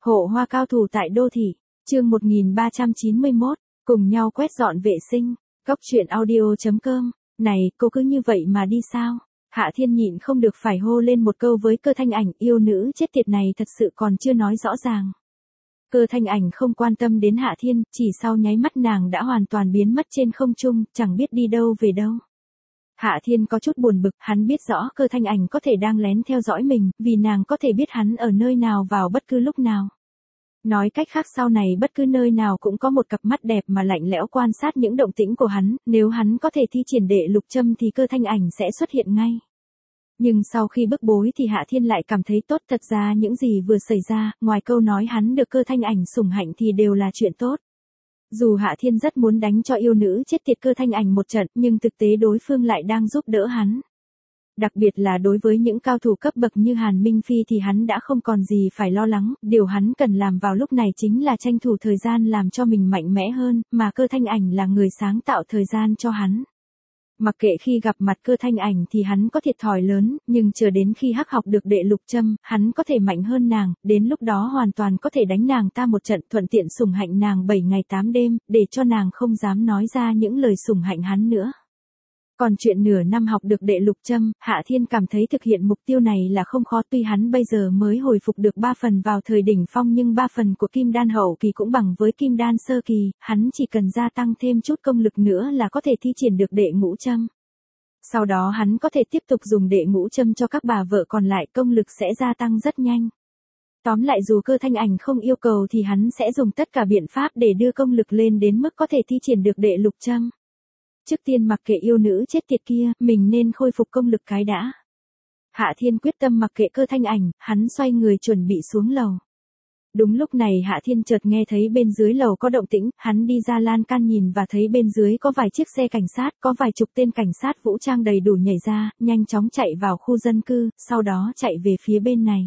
Hộ hoa cao thủ tại đô thị, chương 1391, cùng nhau quét dọn vệ sinh, góc chuyện audio.com, này, cô cứ như vậy mà đi sao? Hạ Thiên nhịn không được phải hô lên một câu với Cơ Thanh Ảnh, yêu nữ chết tiệt này thật sự còn chưa nói rõ ràng. Cơ Thanh Ảnh không quan tâm đến Hạ Thiên, chỉ sau nháy mắt nàng đã hoàn toàn biến mất trên không trung, chẳng biết đi đâu về đâu. Hạ Thiên có chút buồn bực, hắn biết rõ Cơ Thanh Ảnh có thể đang lén theo dõi mình, vì nàng có thể biết hắn ở nơi nào vào bất cứ lúc nào. Nói cách khác sau này bất cứ nơi nào cũng có một cặp mắt đẹp mà lạnh lẽo quan sát những động tĩnh của hắn, nếu hắn có thể thi triển đệ lục châm thì Cơ Thanh Ảnh sẽ xuất hiện ngay. Nhưng sau khi bức bối thì Hạ Thiên lại cảm thấy tốt, thật ra những gì vừa xảy ra, ngoài câu nói hắn được Cơ Thanh Ảnh sủng hạnh thì đều là chuyện tốt. Dù Hạ Thiên rất muốn đánh cho yêu nữ chết tiệt Cơ Thanh Ảnh một trận, nhưng thực tế đối phương lại đang giúp đỡ hắn. Đặc biệt là đối với những cao thủ cấp bậc như Hàn Minh Phi thì hắn đã không còn gì phải lo lắng, điều hắn cần làm vào lúc này chính là tranh thủ thời gian làm cho mình mạnh mẽ hơn, mà Cơ Thanh Ảnh là người sáng tạo thời gian cho hắn. Mặc kệ khi gặp mặt Cơ Thanh Ảnh thì hắn có thiệt thòi lớn, nhưng chờ đến khi hắc học được đệ lục châm, hắn có thể mạnh hơn nàng, đến lúc đó hoàn toàn có thể đánh nàng ta một trận, thuận tiện sủng hạnh nàng 7 ngày 8 đêm, để cho nàng không dám nói ra những lời sủng hạnh hắn nữa. Còn chuyện nửa năm học được đệ lục châm, Hạ Thiên cảm thấy thực hiện mục tiêu này là không khó, tuy hắn bây giờ mới hồi phục được 3 phần vào thời đỉnh phong nhưng 3 phần của kim đan hậu kỳ cũng bằng với kim đan sơ kỳ, hắn chỉ cần gia tăng thêm chút công lực nữa là có thể thi triển được đệ ngũ châm. Sau đó hắn có thể tiếp tục dùng đệ ngũ châm cho các bà vợ còn lại, công lực sẽ gia tăng rất nhanh. Tóm lại dù Cơ Thanh Ảnh không yêu cầu thì hắn sẽ dùng tất cả biện pháp để đưa công lực lên đến mức có thể thi triển được đệ lục châm. Trước tiên mặc kệ yêu nữ chết tiệt kia, mình nên khôi phục công lực cái đã. Hạ Thiên quyết tâm mặc kệ Cơ Thanh Ảnh, hắn xoay người chuẩn bị xuống lầu. Đúng lúc này Hạ Thiên chợt nghe thấy bên dưới lầu có động tĩnh, hắn đi ra lan can nhìn và thấy bên dưới có vài chiếc xe cảnh sát, có vài chục tên cảnh sát vũ trang đầy đủ nhảy ra, nhanh chóng chạy vào khu dân cư, sau đó chạy về phía bên này.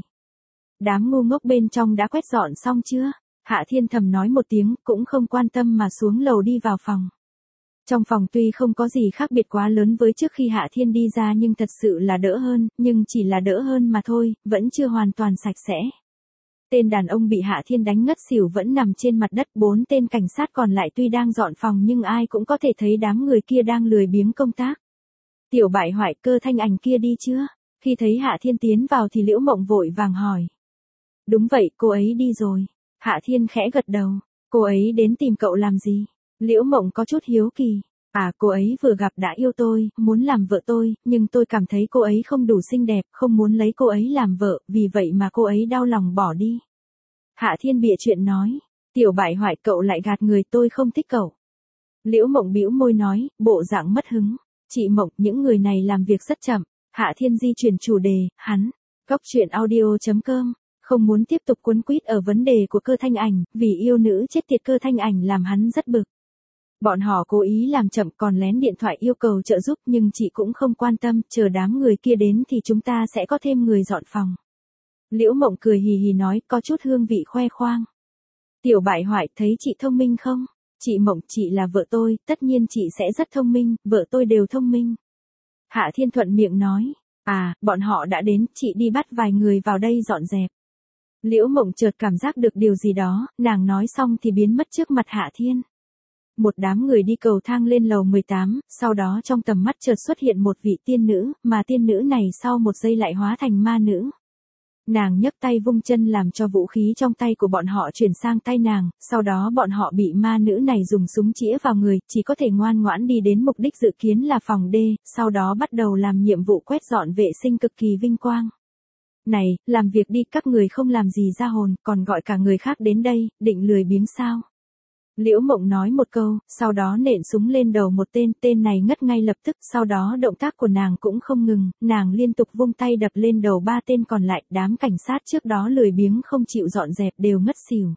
Đám ngu ngốc bên trong đã quét dọn xong chưa? Hạ Thiên thầm nói một tiếng, cũng không quan tâm mà xuống lầu đi vào phòng. Trong phòng tuy không có gì khác biệt quá lớn với trước khi Hạ Thiên đi ra nhưng thật sự là đỡ hơn, nhưng chỉ là đỡ hơn mà thôi, vẫn chưa hoàn toàn sạch sẽ. Tên đàn ông bị Hạ Thiên đánh ngất xỉu vẫn nằm trên mặt đất, 4 tên cảnh sát còn lại tuy đang dọn phòng nhưng ai cũng có thể thấy đám người kia đang lười biếng công tác. Tiểu bại hoại, Cơ Thanh Ảnh kia đi chưa? Khi thấy Hạ Thiên tiến vào thì Liễu Mộng vội vàng hỏi. Đúng vậy, cô ấy đi rồi. Hạ Thiên khẽ gật đầu. Cô ấy đến tìm cậu làm gì? Liễu Mộng có chút hiếu kỳ. À, cô ấy vừa gặp đã yêu tôi, muốn làm vợ tôi, nhưng tôi cảm thấy cô ấy không đủ xinh đẹp, không muốn lấy cô ấy làm vợ, vì vậy mà cô ấy đau lòng bỏ đi. Hạ Thiên bịa chuyện nói. Tiểu bại hoại, cậu lại gạt người, tôi không thích cậu. Liễu Mộng bĩu môi nói, bộ dạng mất hứng. Chị Mộng, những người này làm việc rất chậm. Hạ Thiên di chuyển chủ đề, hắn. Góc chuyện audio.com. Không muốn tiếp tục cuốn quýt ở vấn đề của Cơ Thanh Ảnh, vì yêu nữ chết tiệt Cơ Thanh Ảnh làm hắn rất bực. Bọn họ cố ý làm chậm còn lén điện thoại yêu cầu trợ giúp nhưng chị cũng không quan tâm, chờ đám người kia đến thì chúng ta sẽ có thêm người dọn phòng. Liễu Mộng cười hì hì nói, có chút hương vị khoe khoang. Tiểu bại hoại, thấy chị thông minh không? Chị Mộng, chị là vợ tôi, tất nhiên chị sẽ rất thông minh, vợ tôi đều thông minh. Hạ Thiên thuận miệng nói, à, bọn họ đã đến, chị đi bắt vài người vào đây dọn dẹp. Liễu Mộng chợt cảm giác được điều gì đó, nàng nói xong thì biến mất trước mặt Hạ Thiên. Một đám người đi cầu thang lên lầu 18, sau đó trong tầm mắt chợt xuất hiện một vị tiên nữ, mà tiên nữ này sau một giây lại hóa thành ma nữ. Nàng nhấc tay vung chân làm cho vũ khí trong tay của bọn họ chuyển sang tay nàng, sau đó bọn họ bị ma nữ này dùng súng chĩa vào người, chỉ có thể ngoan ngoãn đi đến mục đích dự kiến là phòng D, sau đó bắt đầu làm nhiệm vụ quét dọn vệ sinh cực kỳ vinh quang. Này, làm việc đi, các người không làm gì ra hồn, còn gọi cả người khác đến đây, định lười biếng sao? Liễu Mộng nói một câu, sau đó nện súng lên đầu một tên này ngất ngay lập tức, sau đó động tác của nàng cũng không ngừng, nàng liên tục vung tay đập lên đầu 3 tên còn lại, đám cảnh sát trước đó lười biếng không chịu dọn dẹp đều ngất xỉu.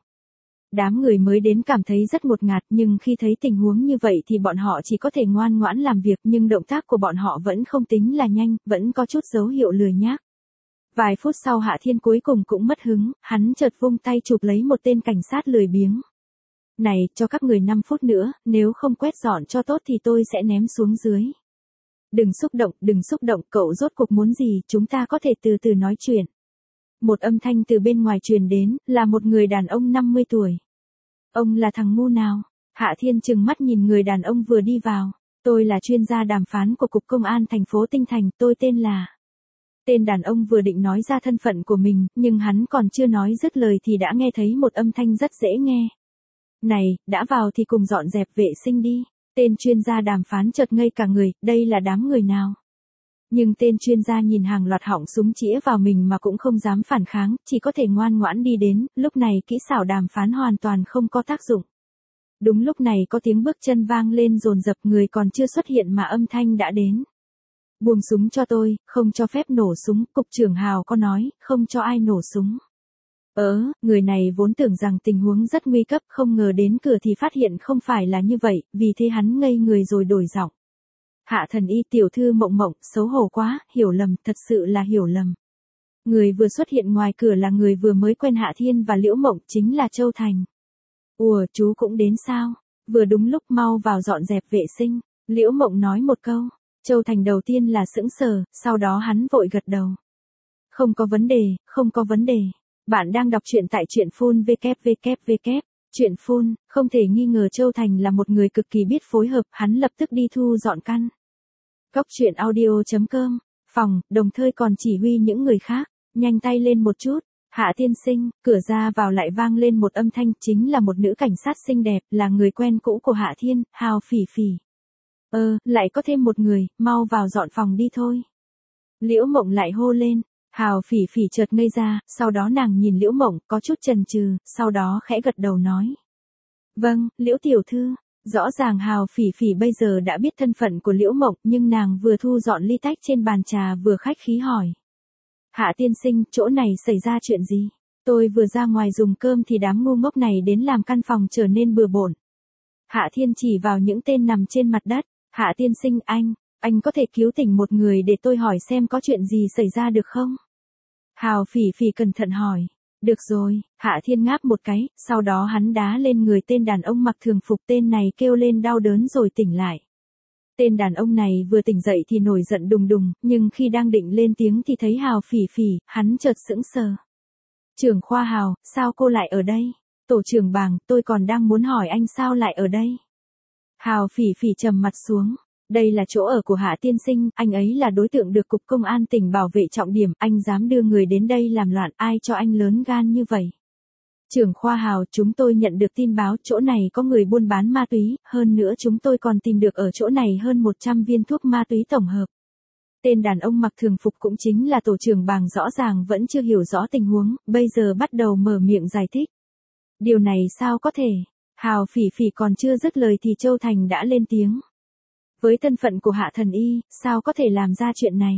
Đám người mới đến cảm thấy rất ngột ngạt nhưng khi thấy tình huống như vậy thì bọn họ chỉ có thể ngoan ngoãn làm việc nhưng động tác của bọn họ vẫn không tính là nhanh, vẫn có chút dấu hiệu lười nhác. Vài phút sau Hạ Thiên cuối cùng cũng mất hứng, hắn chợt vung tay chụp lấy một tên cảnh sát lười biếng. Này, cho các người 5 phút nữa, nếu không quét dọn cho tốt thì tôi sẽ ném xuống dưới. Đừng xúc động, cậu rốt cuộc muốn gì, chúng ta có thể từ từ nói chuyện. Một âm thanh từ bên ngoài truyền đến, là một người đàn ông 50 tuổi. Ông là thằng ngu nào? Hạ Thiên trừng mắt nhìn người đàn ông vừa đi vào. Tôi là chuyên gia đàm phán của Cục Công an thành phố Tinh Thành, tôi tên là... Tên đàn ông vừa định nói ra thân phận của mình, nhưng hắn còn chưa nói dứt lời thì đã nghe thấy một âm thanh rất dễ nghe. Này, đã vào thì cùng dọn dẹp vệ sinh đi. Tên chuyên gia đàm phán chợt ngây cả người, đây là đám người nào? Nhưng tên chuyên gia nhìn hàng loạt họng súng chĩa vào mình mà cũng không dám phản kháng, chỉ có thể ngoan ngoãn đi đến, lúc này kỹ xảo đàm phán hoàn toàn không có tác dụng. Đúng lúc này có tiếng bước chân vang lên dồn dập, người còn chưa xuất hiện mà âm thanh đã đến. Buông súng cho tôi, không cho phép nổ súng, cục trưởng Hào có nói, không cho ai nổ súng. Người này vốn tưởng rằng tình huống rất nguy cấp, không ngờ đến cửa thì phát hiện không phải là như vậy, vì thế hắn ngây người rồi đổi giọng. Hạ Thần Y, tiểu thư Mộng Mộng, xấu hổ quá, hiểu lầm, thật sự là hiểu lầm. Người vừa xuất hiện ngoài cửa là người vừa mới quen Hạ Thiên và Liễu Mộng, chính là Châu Thành. Ủa, chú cũng đến sao? Vừa đúng lúc, mau vào dọn dẹp vệ sinh. Liễu Mộng nói một câu. Châu Thành đầu tiên là sững sờ, sau đó hắn vội gật đầu. Không có vấn đề, không có vấn đề. Bạn đang đọc truyện tại truyện phun www. Truyện phun, không thể nghi ngờ Châu Thành là một người cực kỳ biết phối hợp, hắn lập tức đi thu dọn căn. Góc truyện audio.com, phòng, đồng thời còn chỉ huy những người khác, nhanh tay lên một chút. Hạ tiên sinh, cửa ra vào lại vang lên một âm thanh, chính là một nữ cảnh sát xinh đẹp, là người quen cũ của Hạ Thiên, Hào Phỉ Phỉ. Lại có thêm một người, mau vào dọn phòng đi thôi. Liễu Mộng lại hô lên. Hào Phỉ Phỉ chợt ngây ra, sau đó nàng nhìn Liễu Mộng, có chút chần chừ, sau đó khẽ gật đầu nói. Vâng, Liễu tiểu thư. Rõ ràng Hào Phỉ Phỉ bây giờ đã biết thân phận của Liễu Mộng, nhưng nàng vừa thu dọn ly tách trên bàn trà vừa khách khí hỏi. Hạ tiên sinh, chỗ này xảy ra chuyện gì? Tôi vừa ra ngoài dùng cơm thì đám ngu ngốc này đến làm căn phòng trở nên bừa bộn. Hạ Thiên chỉ vào những tên nằm trên mặt đất. Hạ tiên sinh, anh có thể cứu tỉnh một người để tôi hỏi xem có chuyện gì xảy ra được không? Hào Phỉ Phỉ cẩn thận hỏi. Được rồi, Hạ Thiên ngáp một cái, sau đó hắn đá lên người tên đàn ông mặc thường phục, tên này kêu lên đau đớn rồi tỉnh lại. Tên đàn ông này vừa tỉnh dậy thì nổi giận đùng đùng, nhưng khi đang định lên tiếng thì thấy Hào Phỉ Phỉ, hắn chợt sững sờ. Trưởng khoa Hào, sao cô lại ở đây? Tổ trưởng Bàng, tôi còn đang muốn hỏi anh sao lại ở đây? Hào Phỉ Phỉ trầm mặt xuống. Đây là chỗ ở của Hạ tiên sinh, anh ấy là đối tượng được Cục Công an tỉnh bảo vệ trọng điểm, anh dám đưa người đến đây làm loạn, ai cho anh lớn gan như vậy? Trưởng khoa Hào, chúng tôi nhận được tin báo chỗ này có người buôn bán ma túy, hơn nữa chúng tôi còn tìm được ở chỗ này hơn 100 viên thuốc ma túy tổng hợp. Tên đàn ông mặc thường phục cũng chính là tổ trưởng Bàng rõ ràng vẫn chưa hiểu rõ tình huống, bây giờ bắt đầu mở miệng giải thích. Điều này sao có thể? Hào Phỉ Phỉ còn chưa dứt lời thì Châu Thành đã lên tiếng. Với thân phận của Hạ Thần Y, sao có thể làm ra chuyện này?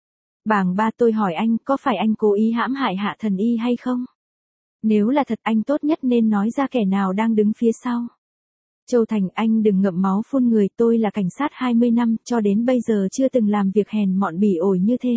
Bàng ba, tôi hỏi anh, có phải anh cố ý hãm hại Hạ Thần Y hay không? Nếu là thật, anh tốt nhất nên nói ra kẻ nào đang đứng phía sau. Châu Thành, anh đừng ngậm máu phun người, tôi là cảnh sát 20 năm, cho đến bây giờ chưa từng làm việc hèn mọn bỉ ổi như thế.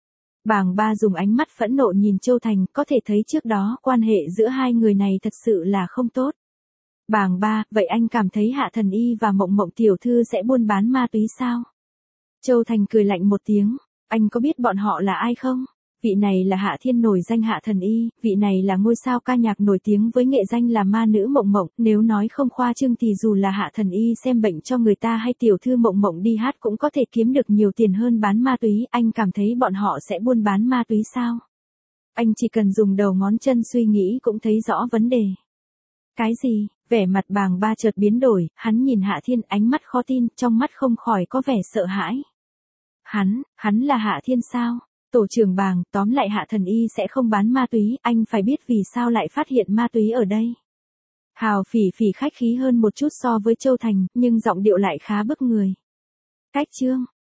Bàng ba dùng ánh mắt phẫn nộ nhìn Châu Thành, có thể thấy trước đó quan hệ giữa hai người này thật sự là không tốt. Bàng ba, vậy anh cảm thấy Hạ Thần Y và Mộng Mộng tiểu thư sẽ buôn bán ma túy sao? Châu Thành cười lạnh một tiếng, anh có biết bọn họ là ai không? Vị này là Hạ Thiên nổi danh Hạ Thần Y, vị này là ngôi sao ca nhạc nổi tiếng với nghệ danh là ma nữ Mộng Mộng, nếu nói không khoa trương thì dù là Hạ Thần Y xem bệnh cho người ta hay tiểu thư Mộng Mộng đi hát cũng có thể kiếm được nhiều tiền hơn bán ma túy, anh cảm thấy bọn họ sẽ buôn bán ma túy sao? Anh chỉ cần dùng đầu ngón chân suy nghĩ cũng thấy rõ vấn đề. Cái gì? Vẻ mặt Bàng ba chợt biến đổi, hắn nhìn Hạ Thiên ánh mắt khó tin, trong mắt không khỏi có vẻ sợ hãi. Hắn là Hạ Thiên sao? Tổ trưởng Bàng, tóm lại Hạ Thần Y sẽ không bán ma túy, anh phải biết vì sao lại phát hiện ma túy ở đây. Hào Phỉ Phỉ khách khí hơn một chút so với Châu Thành, nhưng giọng điệu lại khá bức người. Cách chương,